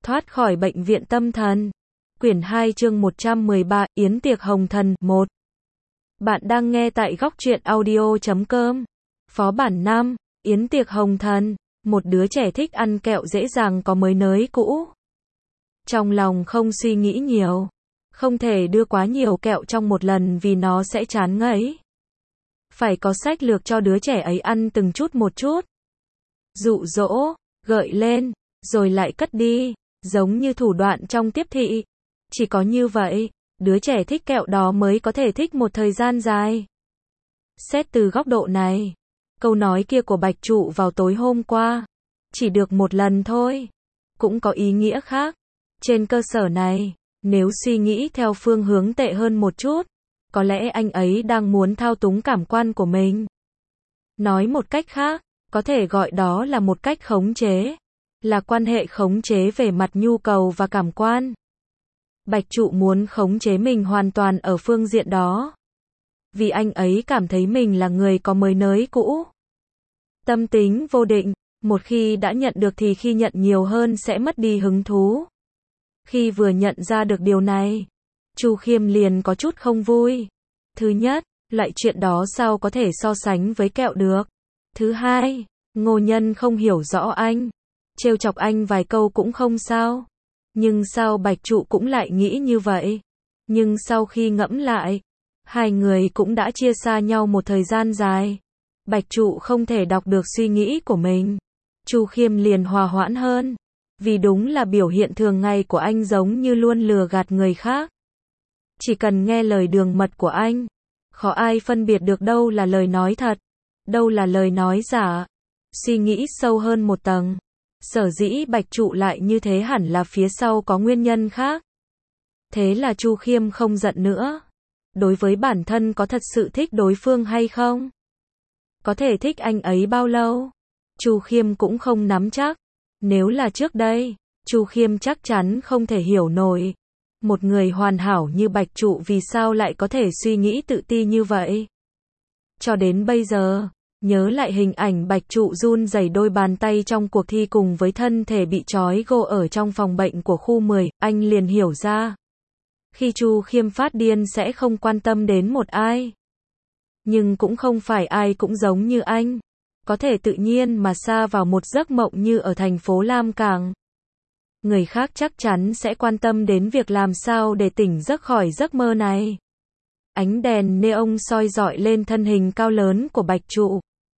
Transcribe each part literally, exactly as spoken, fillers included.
Thoát khỏi bệnh viện tâm thần. Quyển hai chương một trăm mười ba, Yến tiệc hồng thần, một. Bạn đang nghe tại góc truyện audio chấm com. Phó bản năm, Yến tiệc hồng thần. Một đứa trẻ thích ăn kẹo dễ dàng có mới nới cũ. Trong lòng không suy nghĩ nhiều. Không thể đưa quá nhiều kẹo trong một lần vì nó sẽ chán ngấy. Phải có sách lược cho đứa trẻ ấy ăn từng chút một chút. Dụ dỗ, gợi lên, rồi lại cất đi. Giống như thủ đoạn trong tiếp thị. Chỉ có như vậy, đứa trẻ thích kẹo đó mới có thể thích một thời gian dài. Xét từ góc độ này, câu nói kia của Bạch Trụ vào tối hôm qua, chỉ được một lần thôi, cũng có ý nghĩa khác. Trên cơ sở này, nếu suy nghĩ theo phương hướng tệ hơn một chút, có lẽ anh ấy đang muốn thao túng cảm quan của mình. Nói một cách khác, có thể gọi đó là một cách khống chế. Là quan hệ khống chế về mặt nhu cầu và cảm quan. Bạch Trụ muốn khống chế mình hoàn toàn ở phương diện đó. Vì anh ấy cảm thấy mình là người có mới nới cũ. Tâm tính vô định, một khi đã nhận được thì khi nhận nhiều hơn sẽ mất đi hứng thú. Khi vừa nhận ra được điều này, Chu Khiêm liền có chút không vui. Thứ nhất, loại chuyện đó sao có thể so sánh với kẹo được. Thứ hai, Ngô Nhân không hiểu rõ anh. Trêu chọc anh vài câu cũng không sao. Nhưng sao Bạch Trụ cũng lại nghĩ như vậy? Nhưng sau khi ngẫm lại, hai người cũng đã chia xa nhau một thời gian dài. Bạch Trụ không thể đọc được suy nghĩ của mình. Chu Khiêm liền hòa hoãn hơn. Vì đúng là biểu hiện thường ngày của anh giống như luôn lừa gạt người khác. Chỉ cần nghe lời đường mật của anh, khó ai phân biệt được đâu là lời nói thật, đâu là lời nói giả. Suy nghĩ sâu hơn một tầng. Sở dĩ Bạch Trụ lại như thế hẳn là phía sau có nguyên nhân khác. Thế là Chu Khiêm không giận nữa. Đối với bản thân có thật sự thích đối phương hay không? Có thể thích anh ấy bao lâu? Chu Khiêm cũng không nắm chắc. Nếu là trước đây, Chu Khiêm chắc chắn không thể hiểu nổi. Một người hoàn hảo như Bạch Trụ vì sao lại có thể suy nghĩ tự ti như vậy? Cho đến bây giờ, nhớ lại hình ảnh Bạch Trụ run rẩy đôi bàn tay trong cuộc thi cùng với thân thể bị trói gô ở trong phòng bệnh của khu mười, anh liền hiểu ra. Khi Chu Khiêm phát điên sẽ không quan tâm đến một ai. Nhưng cũng không phải ai cũng giống như anh. Có thể tự nhiên mà sa vào một giấc mộng như ở thành phố Lam Cảng. Người khác chắc chắn sẽ quan tâm đến việc làm sao để tỉnh giấc khỏi giấc mơ này. Ánh đèn neon soi rọi lên thân hình cao lớn của Bạch Trụ.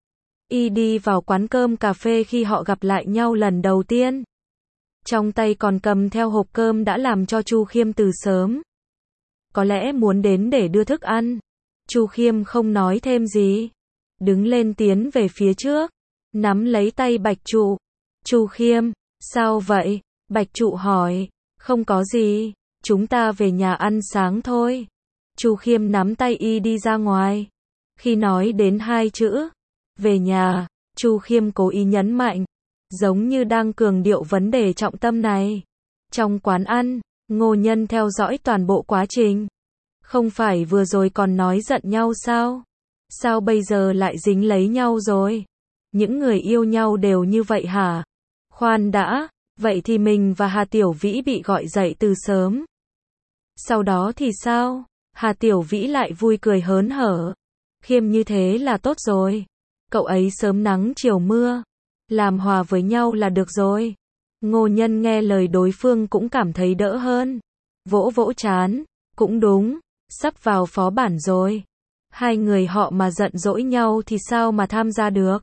Y đi vào quán cơm cà phê khi họ gặp lại nhau lần đầu tiên. Trong tay còn cầm theo hộp cơm đã làm cho Chu Khiêm từ sớm. Có lẽ muốn đến để đưa thức ăn. Chu Khiêm không nói thêm gì. Đứng lên tiến về phía trước. Nắm lấy tay Bạch Trụ. Chu Khiêm, sao vậy? Bạch Trụ hỏi. Không có gì, chúng ta về nhà ăn sáng thôi. Chu Khiêm nắm tay y đi ra ngoài. Khi nói đến hai chữ về nhà, Chu Khiêm cố ý nhấn mạnh, giống như đang cường điệu vấn đề trọng tâm này. Trong quán ăn, Ngô Nhân theo dõi toàn bộ quá trình. Không phải vừa rồi còn nói giận nhau sao? Sao bây giờ lại dính lấy nhau rồi? Những người yêu nhau đều như vậy hả? Khoan đã, vậy thì mình và Hà Tiểu Vĩ bị gọi dậy từ sớm. Sau đó thì sao? Hà Tiểu Vĩ lại vui cười hớn hở. Khiêm như thế là tốt rồi. Cậu ấy sớm nắng chiều mưa. Làm hòa với nhau là được rồi. Ngô Nhân nghe lời đối phương cũng cảm thấy đỡ hơn. Vỗ vỗ trán. Cũng đúng. Sắp vào phó bản rồi. Hai người họ mà giận dỗi nhau thì sao mà tham gia được.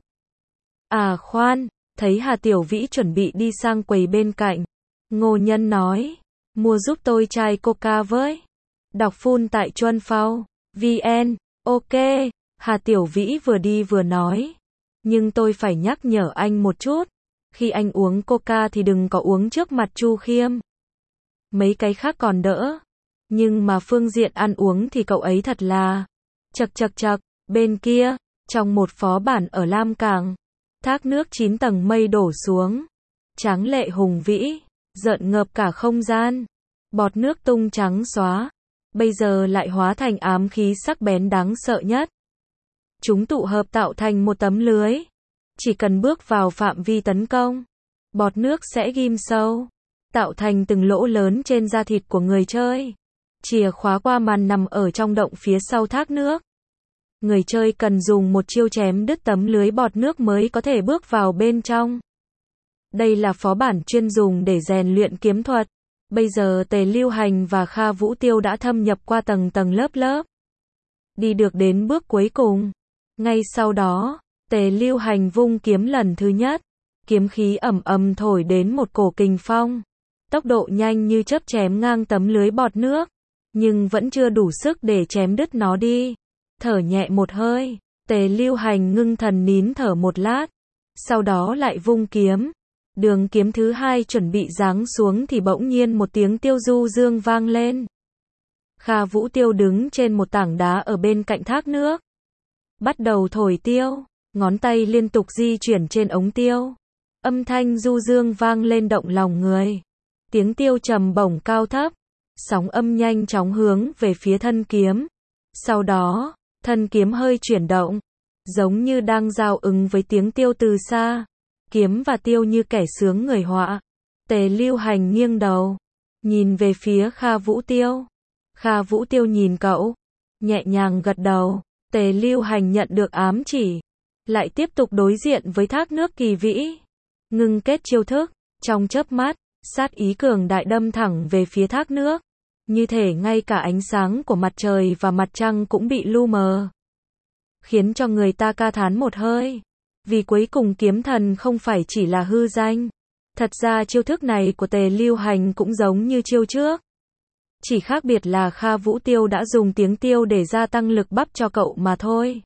À khoan. Thấy Hà Tiểu Vĩ chuẩn bị đi sang quầy bên cạnh. Ngô Nhân nói. Mua giúp tôi chai coca với. Đọc full tại Chuân Phao. vn. Ok. Hà Tiểu Vĩ vừa đi vừa nói. Nhưng tôi phải nhắc nhở anh một chút. Khi anh uống coca thì đừng có uống trước mặt Chu Khiêm. Mấy cái khác còn đỡ. Nhưng mà phương diện ăn uống thì cậu ấy thật là. Chật chật chật. Bên kia, trong một phó bản ở Lam Cảng. Thác nước chín tầng mây đổ xuống. Tráng lệ hùng vĩ. Rợn ngợp cả không gian. Bọt nước tung trắng xóa. Bây giờ lại hóa thành ám khí sắc bén đáng sợ nhất. Chúng tụ hợp tạo thành một tấm lưới. Chỉ cần bước vào phạm vi tấn công, bọt nước sẽ ghim sâu. tạo thành từng lỗ lớn trên da thịt của người chơi. Chìa khóa qua màn nằm ở trong động phía sau thác nước. Người chơi cần dùng một chiêu chém đứt tấm lưới bọt nước mới có thể bước vào bên trong. Đây là phó bản chuyên dùng để rèn luyện kiếm thuật. Bây giờ Tề Lưu Hành và Kha Vũ Tiêu đã thâm nhập qua tầng tầng lớp lớp. Đi được đến bước cuối cùng. Ngay sau đó, Tề Lưu Hành vung kiếm lần thứ nhất. Kiếm khí ầm ầm thổi đến một cổ kình phong. Tốc độ nhanh như chớp chém ngang tấm lưới bọt nước. Nhưng vẫn chưa đủ sức để chém đứt nó đi. Thở nhẹ một hơi, Tề Lưu Hành ngưng thần nín thở một lát. Sau đó lại vung kiếm. Đường kiếm thứ hai chuẩn bị giáng xuống thì bỗng nhiên một tiếng tiêu du dương vang lên. Kha Vũ Tiêu đứng trên một tảng đá ở bên cạnh thác nước. Bắt đầu thổi tiêu, ngón tay liên tục di chuyển trên ống tiêu. Âm thanh du dương vang lên động lòng người. Tiếng tiêu trầm bổng cao thấp. Sóng âm nhanh chóng hướng về phía thân kiếm. Sau đó, thân kiếm hơi chuyển động. Giống như đang giao ứng với tiếng tiêu từ xa. Kiếm và tiêu như kẻ sướng người họa. Tề Lưu Hành nghiêng đầu. Nhìn về phía Kha Vũ Tiêu. Kha Vũ Tiêu nhìn cậu. Nhẹ nhàng gật đầu. Tề Lưu Hành nhận được ám chỉ. Lại tiếp tục đối diện với thác nước kỳ vĩ. Ngưng kết chiêu thức. Trong chớp mắt, sát ý cường đại đâm thẳng về phía thác nước. Như thể ngay cả ánh sáng của mặt trời và mặt trăng cũng bị lu mờ. Khiến cho người ta ca thán một hơi. Vì cuối cùng kiếm thần không phải chỉ là hư danh. Thật ra chiêu thức này của Tề Lưu Hành cũng giống như chiêu trước. Chỉ khác biệt là Kha Vũ Tiêu đã dùng tiếng tiêu để gia tăng lực bắp cho cậu mà thôi.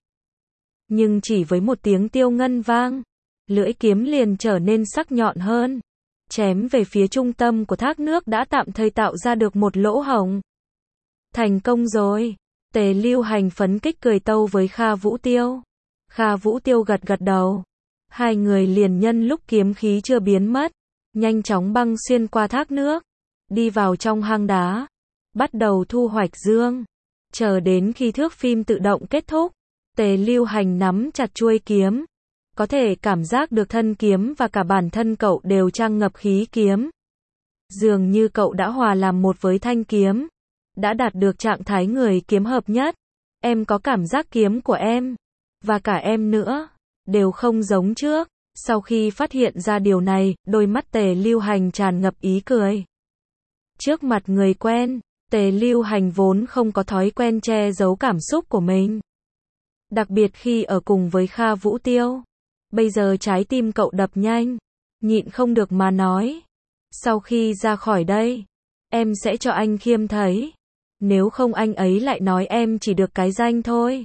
Nhưng chỉ với một tiếng tiêu ngân vang, lưỡi kiếm liền trở nên sắc nhọn hơn. Chém về phía trung tâm của thác nước đã tạm thời tạo ra được một lỗ hổng. Thành công rồi. Tề Lưu Hành phấn kích cười tâu với Kha Vũ Tiêu. Kha Vũ Tiêu gật gật đầu. Hai người liền nhân lúc kiếm khí chưa biến mất, nhanh chóng băng xuyên qua thác nước, đi vào trong hang đá, bắt đầu thu hoạch dương. Chờ đến khi thước phim tự động kết thúc, Tề Lưu Hành nắm chặt chuôi kiếm. Có thể cảm giác được thân kiếm và cả bản thân cậu đều tràn ngập khí kiếm. Dường như cậu đã hòa làm một với thanh kiếm. Đã đạt được trạng thái người kiếm hợp nhất. Em có cảm giác kiếm của em, và cả em nữa, đều không giống trước. Sau khi phát hiện ra điều này, đôi mắt Tề Lưu Hành tràn ngập ý cười. Trước mặt người quen, Tề Lưu Hành vốn không có thói quen che giấu cảm xúc của mình. Đặc biệt khi ở cùng với Kha Vũ Tiêu. Bây giờ trái tim cậu đập nhanh, nhịn không được mà nói. Sau khi ra khỏi đây, em sẽ cho anh Khiêm thấy. Nếu không anh ấy lại nói em chỉ được cái danh thôi.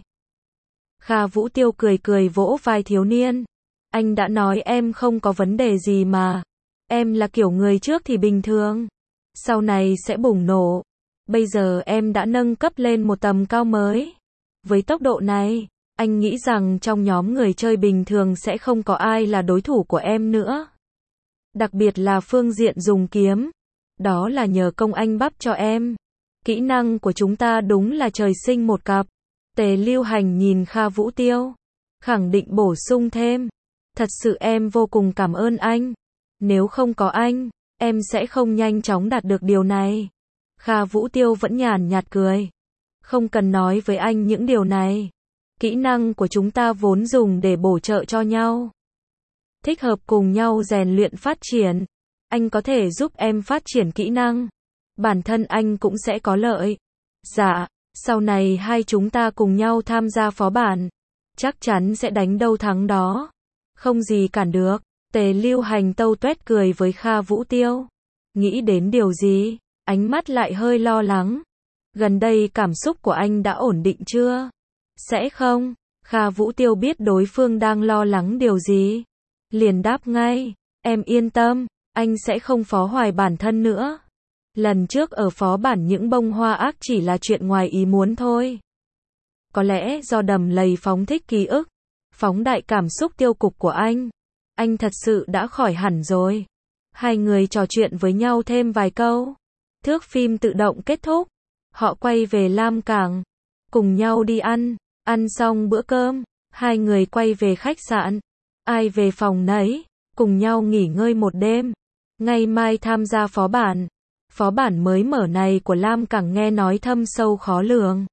Kha Vũ Tiêu cười cười vỗ vai thiếu niên. Anh đã nói em không có vấn đề gì mà. Em là kiểu người trước thì bình thường, sau này sẽ bùng nổ. Bây giờ em đã nâng cấp lên một tầm cao mới. Với tốc độ này, anh nghĩ rằng trong nhóm người chơi bình thường sẽ không có ai là đối thủ của em nữa. Đặc biệt là phương diện dùng kiếm. Đó là nhờ công anh bắp cho em. Kỹ năng của chúng ta đúng là trời sinh một cặp. Tề Lưu Hành nhìn Kha Vũ Tiêu, khẳng định bổ sung thêm. Thật sự em vô cùng cảm ơn anh. Nếu không có anh, em sẽ không nhanh chóng đạt được điều này. Kha Vũ Tiêu vẫn nhàn nhạt cười. Không cần nói với anh những điều này. Kỹ năng của chúng ta vốn dùng để bổ trợ cho nhau. Thích hợp cùng nhau rèn luyện phát triển. Anh có thể giúp em phát triển kỹ năng. Bản thân anh cũng sẽ có lợi. Dạ, sau này hai chúng ta cùng nhau tham gia phó bản. Chắc chắn sẽ đánh đâu thắng đó. Không gì cản được. Tề Lưu Hành tâu tuét cười với Kha Vũ Tiêu. Nghĩ đến điều gì? Ánh mắt lại hơi lo lắng. Gần đây cảm xúc của anh đã ổn định chưa? Sẽ không? Kha Vũ Tiêu biết đối phương đang lo lắng điều gì. Liền đáp ngay. Em yên tâm, anh sẽ không phó hoài bản thân nữa. Lần trước ở phó bản những bông hoa ác chỉ là chuyện ngoài ý muốn thôi. Có lẽ do đầm lầy phóng thích ký ức, phóng đại cảm xúc tiêu cực của anh. Anh thật sự đã khỏi hẳn rồi. Hai người trò chuyện với nhau thêm vài câu. Thước phim tự động kết thúc. Họ quay về Lam Cảng. Cùng nhau đi ăn. Ăn xong bữa cơm, hai người quay về khách sạn. Ai về phòng nấy. Cùng nhau nghỉ ngơi một đêm. Ngày mai tham gia phó bản. Phó bản mới mở này của Lam Cảng nghe nói thâm sâu khó lường.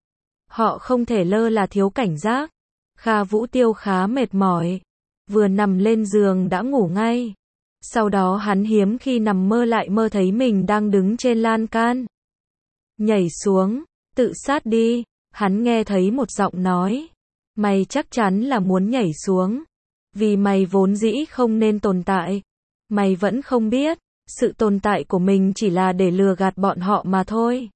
Họ không thể lơ là thiếu cảnh giác. Kha Vũ Tiêu khá mệt mỏi. Vừa nằm lên giường đã ngủ ngay. Sau đó hắn hiếm khi nằm mơ lại mơ thấy mình đang đứng trên lan can. Nhảy xuống, tự sát đi. Hắn nghe thấy một giọng nói. Mày chắc chắn là muốn nhảy xuống. Vì mày vốn dĩ không nên tồn tại. Mày vẫn không biết, sự tồn tại của mình chỉ là để lừa gạt bọn họ mà thôi.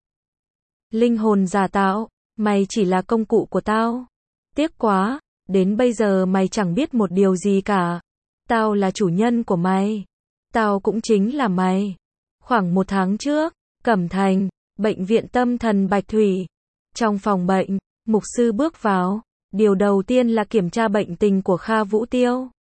Linh hồn giả tạo, mày chỉ là công cụ của tao. Tiếc quá, đến bây giờ mày chẳng biết một điều gì cả. Tao là chủ nhân của mày. Tao cũng chính là mày. Khoảng một tháng trước, Cẩm Thành, bệnh viện tâm thần Bạch Thủy. Trong phòng bệnh, mục sư bước vào. Điều đầu tiên là kiểm tra bệnh tình của Kha Vũ Tiêu.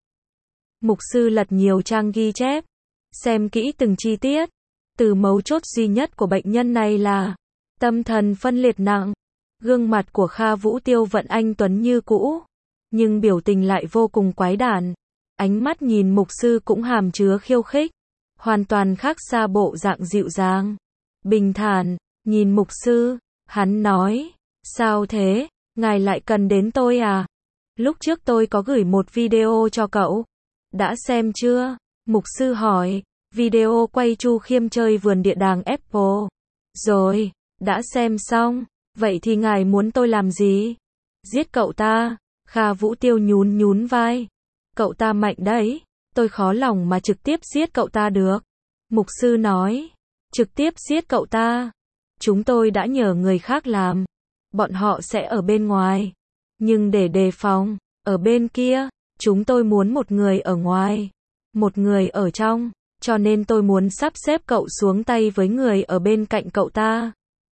Mục sư lật nhiều trang ghi chép, xem kỹ từng chi tiết. Từ mấu chốt duy nhất của bệnh nhân này là tâm thần phân liệt nặng. Gương mặt của Kha Vũ Tiêu vẫn anh tuấn như cũ, nhưng biểu tình lại vô cùng quái đản. Ánh mắt nhìn mục sư cũng hàm chứa khiêu khích, hoàn toàn khác xa bộ dạng dịu dàng, bình thản. Nhìn mục sư, hắn nói, sao thế, ngài lại cần đến tôi à? Lúc trước tôi có gửi một video cho cậu. Đã xem chưa? Mục sư hỏi. Video quay Chu Khiêm chơi vườn địa đàng Apple. Rồi, đã xem xong. Vậy thì ngài muốn tôi làm gì? Giết cậu ta. Kha Vũ Tiêu nhún nhún vai. Cậu ta mạnh đấy. Tôi khó lòng mà trực tiếp giết cậu ta được. Mục sư nói. Trực tiếp giết cậu ta. Chúng tôi đã nhờ người khác làm. Bọn họ sẽ ở bên ngoài. Nhưng để đề phòng, ở bên kia, chúng tôi muốn một người ở ngoài, một người ở trong, cho nên tôi muốn sắp xếp cậu xuống tay với người ở bên cạnh cậu ta.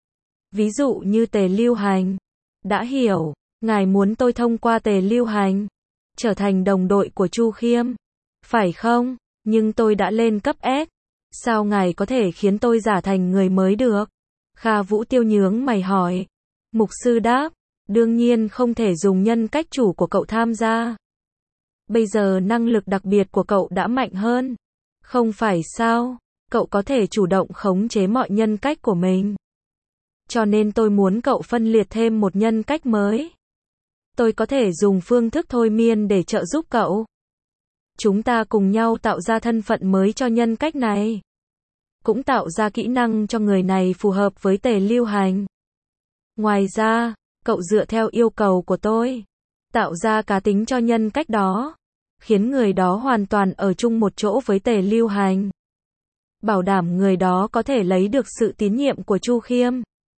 Ví dụ như Tề Lưu Hành. Đã hiểu, ngài muốn tôi thông qua Tề Lưu Hành, trở thành đồng đội của Chu Khiêm. Phải không? Nhưng tôi đã lên cấp S. Sao ngài có thể khiến tôi giả thành người mới được? Kha Vũ Tiêu nhướng mày hỏi. Mục sư đáp, đương nhiên không thể dùng nhân cách chủ của cậu tham gia. Bây giờ năng lực đặc biệt của cậu đã mạnh hơn. Không phải sao? Cậu có thể chủ động khống chế mọi nhân cách của mình. Cho nên tôi muốn cậu phân liệt thêm một nhân cách mới. Tôi có thể dùng phương thức thôi miên để trợ giúp cậu. Chúng ta cùng nhau tạo ra thân phận mới cho nhân cách này. Cũng tạo ra kỹ năng cho người này phù hợp với Tề Lưu Hành. Ngoài ra, cậu dựa theo yêu cầu của tôi, tạo ra cá tính cho nhân cách đó, khiến người đó hoàn toàn ở chung một chỗ với Tề Lưu Hành. Bảo đảm người đó có thể lấy được sự tín nhiệm của Chu Khiêm.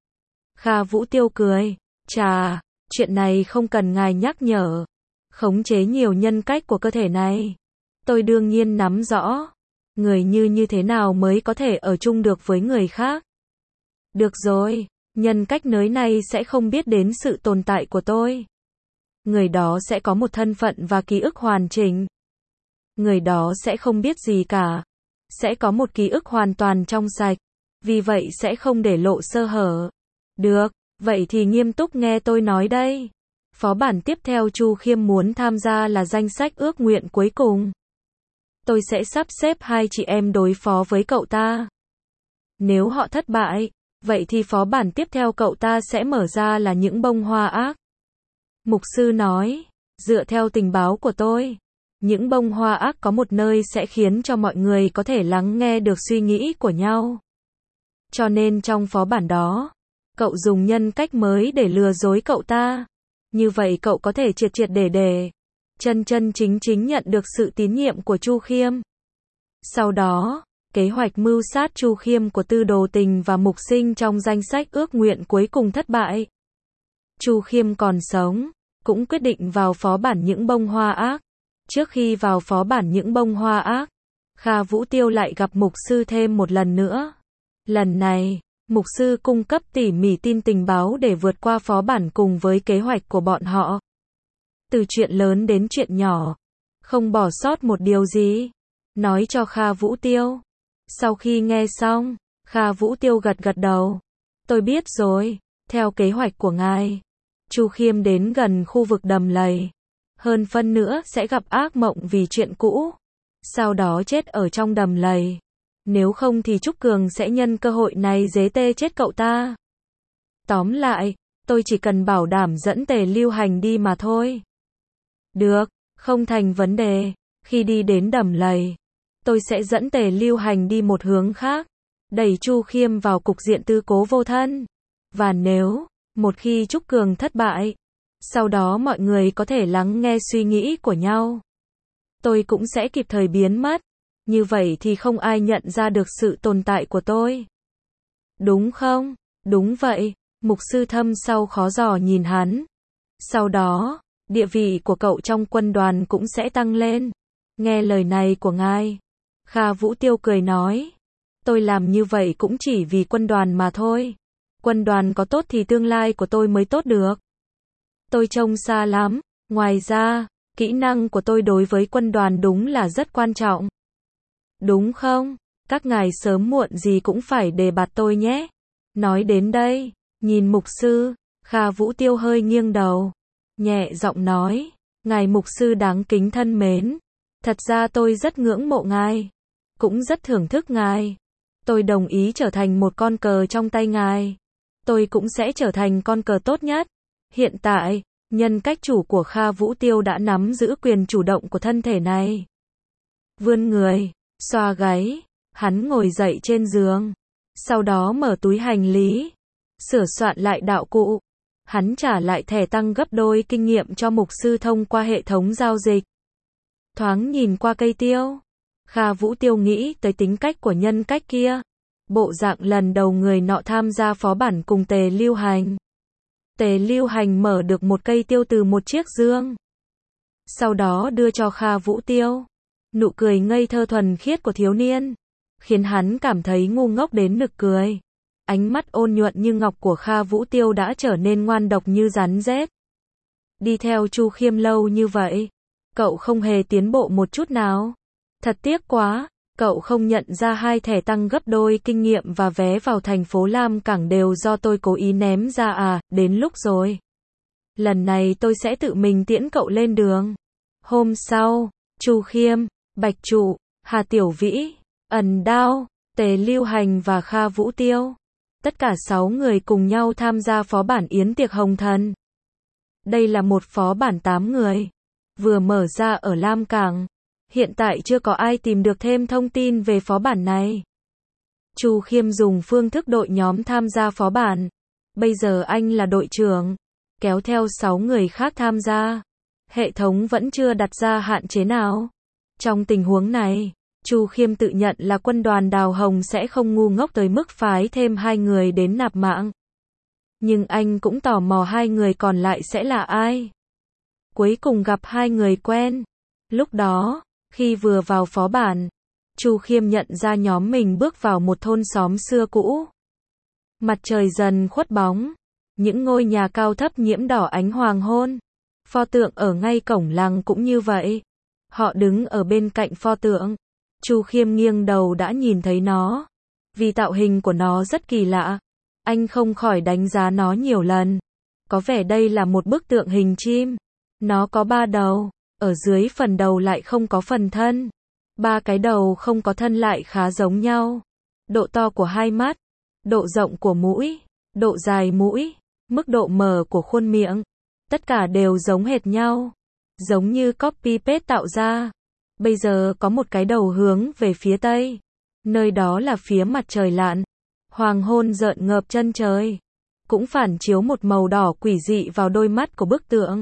Kha Vũ Tiêu cười, chà, chuyện này không cần ngài nhắc nhở. Khống chế nhiều nhân cách của cơ thể này, tôi đương nhiên nắm rõ. Người như như thế nào mới có thể ở chung được với người khác? Được rồi. Nhân cách nới này sẽ không biết đến sự tồn tại của tôi. Người đó sẽ có một thân phận và ký ức hoàn chỉnh. Người đó sẽ không biết gì cả. Sẽ có một ký ức hoàn toàn trong sạch. Vì vậy sẽ không để lộ sơ hở. Được, vậy thì nghiêm túc nghe tôi nói đây. Phó bản tiếp theo Chu Khiêm muốn tham gia là danh sách ước nguyện cuối cùng. Tôi sẽ sắp xếp hai chị em đối phó với cậu ta. Nếu họ thất bại, vậy thì phó bản tiếp theo cậu ta sẽ mở ra là những bông hoa ác. Mục sư nói, dựa theo tình báo của tôi, những bông hoa ác có một nơi sẽ khiến cho mọi người có thể lắng nghe được suy nghĩ của nhau. Cho nên trong phó bản đó, cậu dùng nhân cách mới để lừa dối cậu ta. Như vậy cậu có thể triệt triệt để để, chân chân chính chính nhận được sự tín nhiệm của Chu Khiêm. Sau đó, kế hoạch mưu sát Chu Khiêm của Tư Đồ Tình và Mục Sinh trong danh sách ước nguyện cuối cùng thất bại. Chu Khiêm còn sống, cũng quyết định vào phó bản những bông hoa ác. Trước khi vào phó bản những bông hoa ác, Kha Vũ Tiêu lại gặp mục sư thêm một lần nữa. Lần này, mục sư cung cấp tỉ mỉ tin tình báo để vượt qua phó bản cùng với kế hoạch của bọn họ. Từ chuyện lớn đến chuyện nhỏ, không bỏ sót một điều gì, nói cho Kha Vũ Tiêu. Sau khi nghe xong, Kha Vũ Tiêu gật gật đầu. Tôi biết rồi, theo kế hoạch của ngài, Chu Khiêm đến gần khu vực đầm lầy. Hơn phân nữa sẽ gặp ác mộng vì chuyện cũ. Sau đó chết ở trong đầm lầy. Nếu không thì Trúc Cường sẽ nhân cơ hội này giế tê chết cậu ta. Tóm lại, tôi chỉ cần bảo đảm dẫn Tề Lưu Hành đi mà thôi. Được, không thành vấn đề. Khi đi đến Đầm Lầy, tôi sẽ dẫn Tề Lưu Hành đi một hướng khác, đẩy Chu Khiêm vào cục diện tư cố vô thân. Và nếu, một khi Trúc Cường thất bại, sau đó mọi người có thể lắng nghe suy nghĩ của nhau. Tôi cũng sẽ kịp thời biến mất. Như vậy thì không ai nhận ra được sự tồn tại của tôi. Đúng không? Đúng vậy. Mục sư Thâm sau khó giò nhìn hắn. Sau đó, địa vị của cậu trong quân đoàn cũng sẽ tăng lên. Nghe lời này của ngài. Kha Vũ Tiêu cười nói. Tôi làm như vậy cũng chỉ vì quân đoàn mà thôi. Quân đoàn có tốt thì tương lai của tôi mới tốt được. Tôi trông xa lắm. Ngoài ra, kỹ năng của tôi đối với quân đoàn đúng là rất quan trọng. Đúng không? Các ngài sớm muộn gì cũng phải đề bạt tôi nhé. Nói đến đây, nhìn mục sư, Kha Vũ Tiêu hơi nghiêng đầu, nhẹ giọng nói, ngài mục sư đáng kính thân mến, thật ra tôi rất ngưỡng mộ ngài, cũng rất thưởng thức ngài. Tôi đồng ý trở thành một con cờ trong tay ngài. Tôi cũng sẽ trở thành con cờ tốt nhất. Hiện tại, nhân cách chủ của Kha Vũ Tiêu đã nắm giữ quyền chủ động của thân thể này. Vươn người, xoa gáy, hắn ngồi dậy trên giường, sau đó mở túi hành lý, sửa soạn lại đạo cụ. Hắn trả lại thẻ tăng gấp đôi kinh nghiệm cho mục sư thông qua hệ thống giao dịch. Thoáng nhìn qua cây tiêu, Kha Vũ Tiêu nghĩ tới tính cách của nhân cách kia. Bộ dạng lần đầu người nọ tham gia phó bản cùng Tề Lưu Hành. Tề Lưu Hành mở được một cây tiêu từ một chiếc dương, sau đó đưa cho Kha Vũ Tiêu. Nụ cười ngây thơ thuần khiết của thiếu niên khiến hắn cảm thấy ngu ngốc đến nực cười. Ánh mắt ôn nhuận như ngọc của Kha Vũ Tiêu đã trở nên ngoan độc như rắn rết. Đi theo Chu Khiêm lâu như vậy, cậu không hề tiến bộ một chút nào. Thật tiếc quá, cậu không nhận ra hai thẻ tăng gấp đôi kinh nghiệm và vé vào thành phố Lam Cảng đều do tôi cố ý ném ra à, đến lúc rồi. Lần này tôi sẽ tự mình tiễn cậu lên đường. Hôm sau, Chu Khiêm, Bạch Trụ, Hà Tiểu Vĩ, Ẩn Đao, Tề Lưu Hành và Kha Vũ Tiêu. Tất cả sáu người cùng nhau tham gia phó bản yến tiệc hồng thần. Đây là một phó bản tám người, vừa mở ra ở Lam Cảng. Hiện tại chưa có ai tìm được thêm thông tin về phó bản này. Chu Khiêm dùng phương thức đội nhóm tham gia phó bản. Bây giờ anh là đội trưởng, kéo theo sáu người khác tham gia. Hệ thống vẫn chưa đặt ra hạn chế nào. Trong tình huống này, Chu Khiêm tự nhận là quân đoàn Đào Hồng sẽ không ngu ngốc tới mức phái thêm hai người đến nạp mạng. Nhưng anh cũng tò mò hai người còn lại sẽ là ai. Cuối cùng gặp hai người quen. Lúc đó, khi vừa vào phó bản, Chu Khiêm nhận ra nhóm mình bước vào một thôn xóm xưa cũ. Mặt trời dần khuất bóng, những ngôi nhà cao thấp nhiễm đỏ ánh hoàng hôn. Pho tượng ở ngay cổng làng cũng như vậy. Họ đứng ở bên cạnh pho tượng. Chu Khiêm nghiêng đầu đã nhìn thấy nó. Vì tạo hình của nó rất kỳ lạ, anh không khỏi đánh giá nó nhiều lần. Có vẻ đây là một bức tượng hình chim. Nó có ba đầu, ở dưới phần đầu lại không có phần thân. Ba cái đầu không có thân lại khá giống nhau. Độ to của hai mắt, độ rộng của mũi, độ dài mũi, mức độ mở của khuôn miệng, tất cả đều giống hệt nhau, giống như copy paste tạo ra. Bây giờ có một cái đầu hướng về phía tây, nơi đó là phía mặt trời lặn. Hoàng hôn rợn ngợp chân trời, cũng phản chiếu một màu đỏ quỷ dị vào đôi mắt của bức tượng.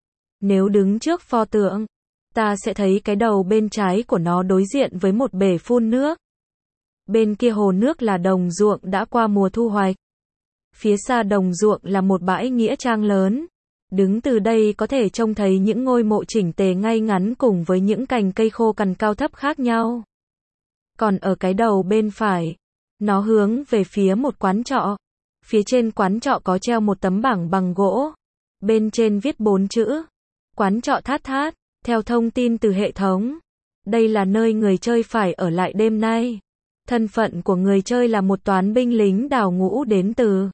Nếu đứng trước pho tượng, ta sẽ thấy cái đầu bên trái của nó đối diện với một bể phun nước. Bên kia hồ nước là đồng ruộng đã qua mùa thu hoạch. Phía xa đồng ruộng là một bãi nghĩa trang lớn. Đứng từ đây có thể trông thấy những ngôi mộ chỉnh tề ngay ngắn cùng với những cành cây khô cằn cao thấp khác nhau. Còn ở cái đầu bên phải, nó hướng về phía một quán trọ. Phía trên quán trọ có treo một tấm bảng bằng gỗ. Bên trên viết bốn chữ. Quán trọ Thát Thát. Theo thông tin từ hệ thống, đây là nơi người chơi phải ở lại đêm nay. Thân phận của người chơi là một toán binh lính đào ngũ đến từ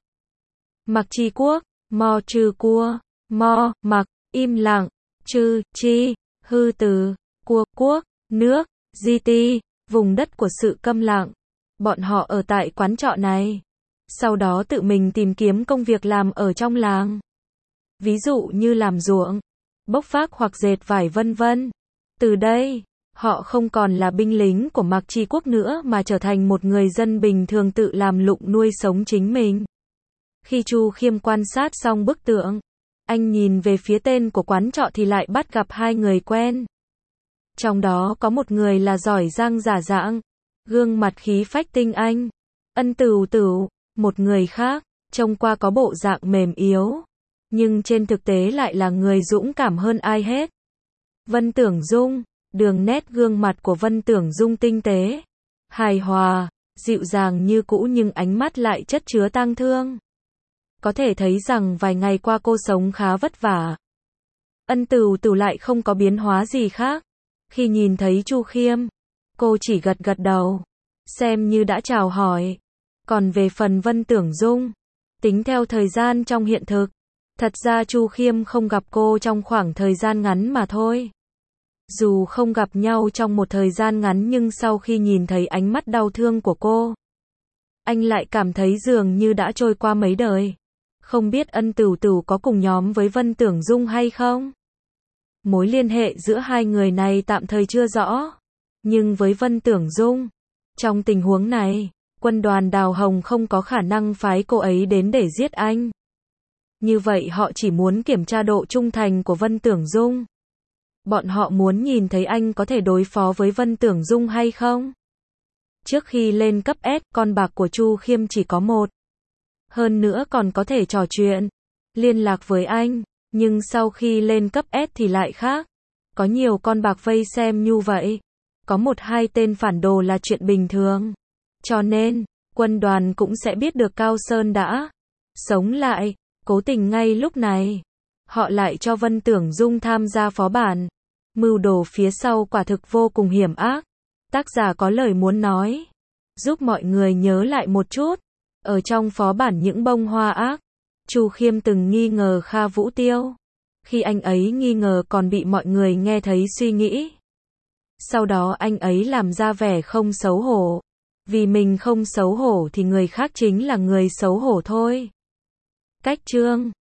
Mặc Chi Quốc, Mo Trư Cua, Mo, Mặc, im lặng, Trư, Chi, hư từ, Cua, Quốc, nước, Di Ti, vùng đất của sự câm lặng. Bọn họ ở tại quán trọ này. Sau đó tự mình tìm kiếm công việc làm ở trong làng. Ví dụ như làm ruộng, bốc vác hoặc dệt vải vân vân. Từ đây, họ không còn là binh lính của Mạc Tri Quốc nữa mà trở thành một người dân bình thường tự làm lụng nuôi sống chính mình. Khi Chu Khiêm quan sát xong bức tượng, anh nhìn về phía tên của quán trọ thì lại bắt gặp hai người quen. Trong đó có một người là giỏi giang giả dạng, gương mặt khí phách tinh anh, Ân Tửu Tửu, một người khác, trông qua có bộ dạng mềm yếu, nhưng trên thực tế lại là người dũng cảm hơn ai hết. Vân Tưởng Dung, đường nét gương mặt của Vân Tưởng Dung tinh tế, hài hòa, dịu dàng như cũ nhưng ánh mắt lại chất chứa tang thương. Có thể thấy rằng vài ngày qua cô sống khá vất vả. Ân Tửu Tửu lại không có biến hóa gì khác. Khi nhìn thấy Chu Khiêm, cô chỉ gật gật đầu, xem như đã chào hỏi. Còn về phần Vân Tưởng Dung, tính theo thời gian trong hiện thực, thật ra Chu Khiêm không gặp cô trong khoảng thời gian ngắn mà thôi. Dù không gặp nhau trong một thời gian ngắn nhưng sau khi nhìn thấy ánh mắt đau thương của cô, anh lại cảm thấy dường như đã trôi qua mấy đời. Không biết Ân Tửu Tửu có cùng nhóm với Vân Tưởng Dung hay không? Mối liên hệ giữa hai người này tạm thời chưa rõ. Nhưng với Vân Tưởng Dung, trong tình huống này, quân đoàn Đào Hồng không có khả năng phái cô ấy đến để giết anh. Như vậy họ chỉ muốn kiểm tra độ trung thành của Vân Tưởng Dung. Bọn họ muốn nhìn thấy anh có thể đối phó với Vân Tưởng Dung hay không. Trước khi lên cấp S, con bạc của Chu Khiêm chỉ có một. Hơn nữa còn có thể trò chuyện, liên lạc với anh. Nhưng sau khi lên cấp S thì lại khác. Có nhiều con bạc vây xem như vậy. Có một hai tên phản đồ là chuyện bình thường. Cho nên, quân đoàn cũng sẽ biết được Cao Sơn đã sống lại. Cố tình ngay lúc này, họ lại cho Vân Tưởng Dung tham gia phó bản. Mưu đồ phía sau quả thực vô cùng hiểm ác. Tác giả có lời muốn nói, giúp mọi người nhớ lại một chút. Ở trong phó bản những bông hoa ác, Chu Khiêm từng nghi ngờ Kha Vũ Tiêu. Khi anh ấy nghi ngờ còn bị mọi người nghe thấy suy nghĩ. Sau đó anh ấy làm ra vẻ không xấu hổ. Vì mình không xấu hổ thì người khác chính là người xấu hổ thôi. Cách chương